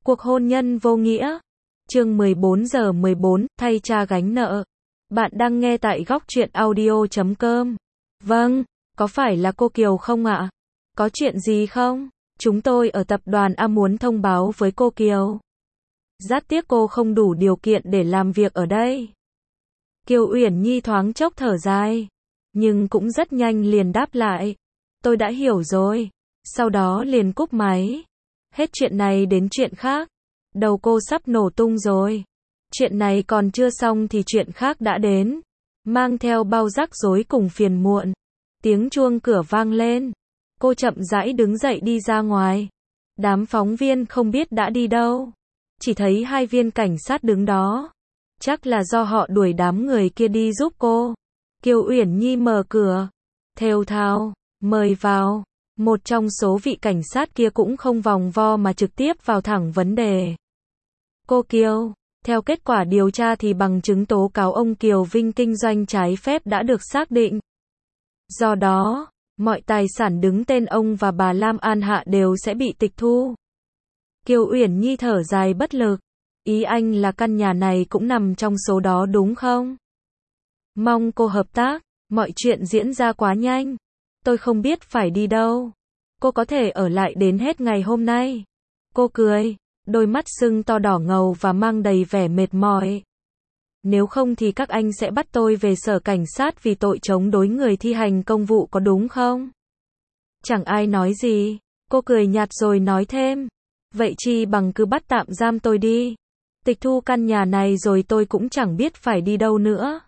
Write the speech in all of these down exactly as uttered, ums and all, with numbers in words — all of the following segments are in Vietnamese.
Cuộc hôn nhân vô nghĩa. Chương mười bốn giờ mười bốn, thay cha gánh nợ. Bạn đang nghe tại góc truyện audio chấm com. Vâng, có phải là cô Kiều không ạ? Có chuyện gì không? Chúng tôi ở tập đoàn A muốn thông báo với cô Kiều. Rất tiếc cô không đủ điều kiện để làm việc ở đây. Kiều Uyển Nhi thoáng chốc thở dài, nhưng cũng rất nhanh liền đáp lại. Tôi đã hiểu rồi. Sau đó liền cúp máy. Hết chuyện này đến chuyện khác. Đầu cô sắp nổ tung rồi. Chuyện này còn chưa xong thì chuyện khác đã đến. Mang theo bao rắc rối cùng phiền muộn. Tiếng chuông cửa vang lên. Cô chậm rãi đứng dậy đi ra ngoài. Đám phóng viên không biết đã đi đâu. Chỉ thấy hai viên cảnh sát đứng đó. Chắc là do họ đuổi đám người kia đi giúp cô. Kiều Uyển Nhi mở cửa. Thều thào, mời vào. Một trong số vị cảnh sát kia cũng không vòng vo mà trực tiếp vào thẳng vấn đề. Cô Kiều, theo kết quả điều tra thì bằng chứng tố cáo ông Kiều Vinh kinh doanh trái phép đã được xác định. Do đó, mọi tài sản đứng tên ông và bà Lam An Hạ đều sẽ bị tịch thu. Kiều Uyển Nhi thở dài bất lực. Ý anh là căn nhà này cũng nằm trong số đó đúng không? Mong cô hợp tác, mọi chuyện diễn ra quá nhanh. Tôi không biết phải đi đâu. Cô có thể ở lại đến hết ngày hôm nay. Cô cười, đôi mắt sưng to đỏ ngầu và mang đầy vẻ mệt mỏi. Nếu không thì các anh sẽ bắt tôi về sở cảnh sát vì tội chống đối người thi hành công vụ có đúng không? Chẳng ai nói gì. Cô cười nhạt rồi nói thêm. Vậy chi bằng cứ bắt tạm giam tôi đi. Tịch thu căn nhà này rồi tôi cũng chẳng biết phải đi đâu nữa.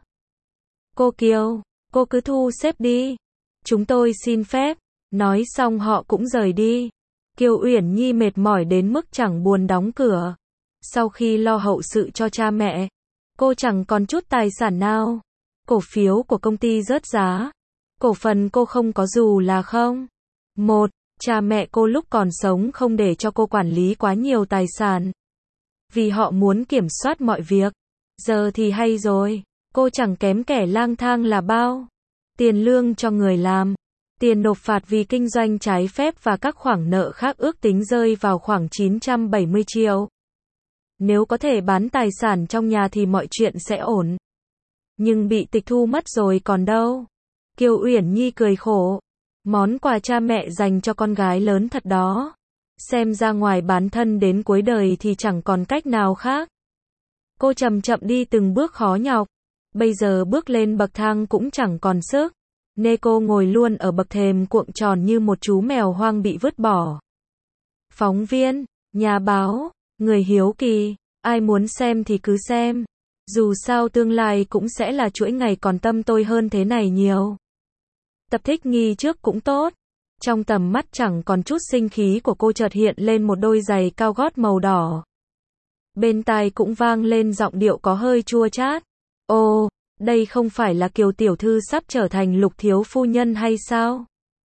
Cô Kiều, cô cứ thu xếp đi. Chúng tôi xin phép. Nói xong họ cũng rời đi. Kiều Uyển Nhi mệt mỏi đến mức chẳng buồn đóng cửa. Sau khi lo hậu sự cho cha mẹ, cô chẳng còn chút tài sản nào. Cổ phiếu của công ty rớt giá. Cổ phần cô không có dù là không. Một, cha mẹ cô lúc còn sống không để cho cô quản lý quá nhiều tài sản. Vì họ muốn kiểm soát mọi việc. Giờ thì hay rồi. Cô chẳng kém kẻ lang thang là bao. Tiền lương cho người làm. Tiền nộp phạt vì kinh doanh trái phép và các khoản nợ khác ước tính rơi vào khoảng chín trăm bảy mươi triệu. Nếu có thể bán tài sản trong nhà thì mọi chuyện sẽ ổn. Nhưng bị tịch thu mất rồi còn đâu. Kiều Uyển Nhi cười khổ. Món quà cha mẹ dành cho con gái lớn thật đó. Xem ra ngoài bán thân đến cuối đời thì chẳng còn cách nào khác. Cô chậm chậm đi từng bước khó nhọc. Bây giờ bước lên bậc thang cũng chẳng còn sức. Nên cô ngồi luôn ở bậc thềm cuộn tròn như một chú mèo hoang bị vứt bỏ. Phóng viên, nhà báo, người hiếu kỳ, ai muốn xem thì cứ xem. Dù sao tương lai cũng sẽ là chuỗi ngày còn tăm tôi hơn thế này nhiều. Tập thích nghi trước cũng tốt. Trong tầm mắt chẳng còn chút sinh khí của cô chợt hiện lên một đôi giày cao gót màu đỏ. Bên tai cũng vang lên giọng điệu có hơi chua chát. Ồ, đây không phải là Kiều tiểu thư sắp trở thành Lục thiếu phu nhân hay sao?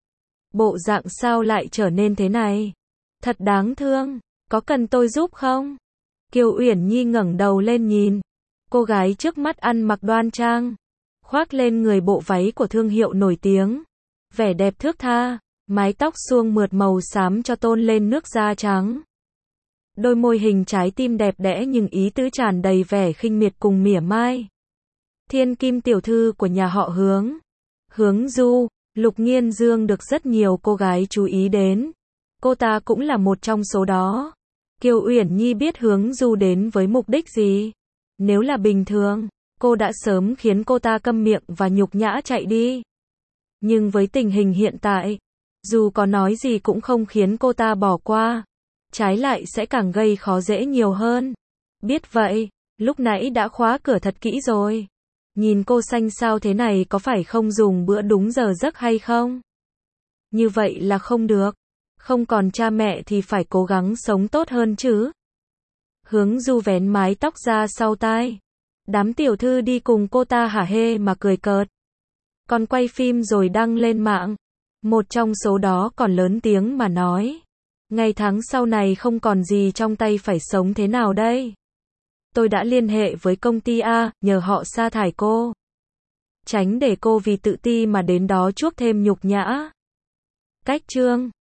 Bộ dạng sao lại trở nên thế này? Thật đáng thương, có cần tôi giúp không? Kiều Uyển Nhi ngẩng đầu lên nhìn. Cô gái trước mắt ăn mặc đoan trang, khoác lên người bộ váy của thương hiệu nổi tiếng. Vẻ đẹp thướt tha, mái tóc suông mượt màu xám cho tôn lên nước da trắng. Đôi môi hình trái tim đẹp đẽ nhưng ý tứ tràn đầy vẻ khinh miệt cùng mỉa mai. Thiên kim tiểu thư của nhà họ Hướng. Hướng Du, Lục Nghiên Dương được rất nhiều cô gái chú ý đến. Cô ta cũng là một trong số đó. Kiều Uyển Nhi biết Hướng Du đến với mục đích gì. Nếu là bình thường, cô đã sớm khiến cô ta câm miệng và nhục nhã chạy đi. Nhưng với tình hình hiện tại, dù có nói gì cũng không khiến cô ta bỏ qua. Trái lại sẽ càng gây khó dễ nhiều hơn. Biết vậy, lúc nãy đã khóa cửa thật kỹ rồi. Nhìn cô xanh xao thế này có phải không dùng bữa đúng giờ giấc hay không? Như vậy là không được. Không còn cha mẹ thì phải cố gắng sống tốt hơn chứ. Hướng Du vén mái tóc ra sau tai. Đám tiểu thư đi cùng cô ta hả hê mà cười cợt. Còn quay phim rồi đăng lên mạng. Một trong số đó còn lớn tiếng mà nói. Ngày tháng sau này không còn gì trong tay phải sống thế nào đây? Tôi đã liên hệ với công ty A, nhờ họ sa thải cô. Tránh để cô vì tự ti mà đến đó chuốc thêm nhục nhã. Cách chương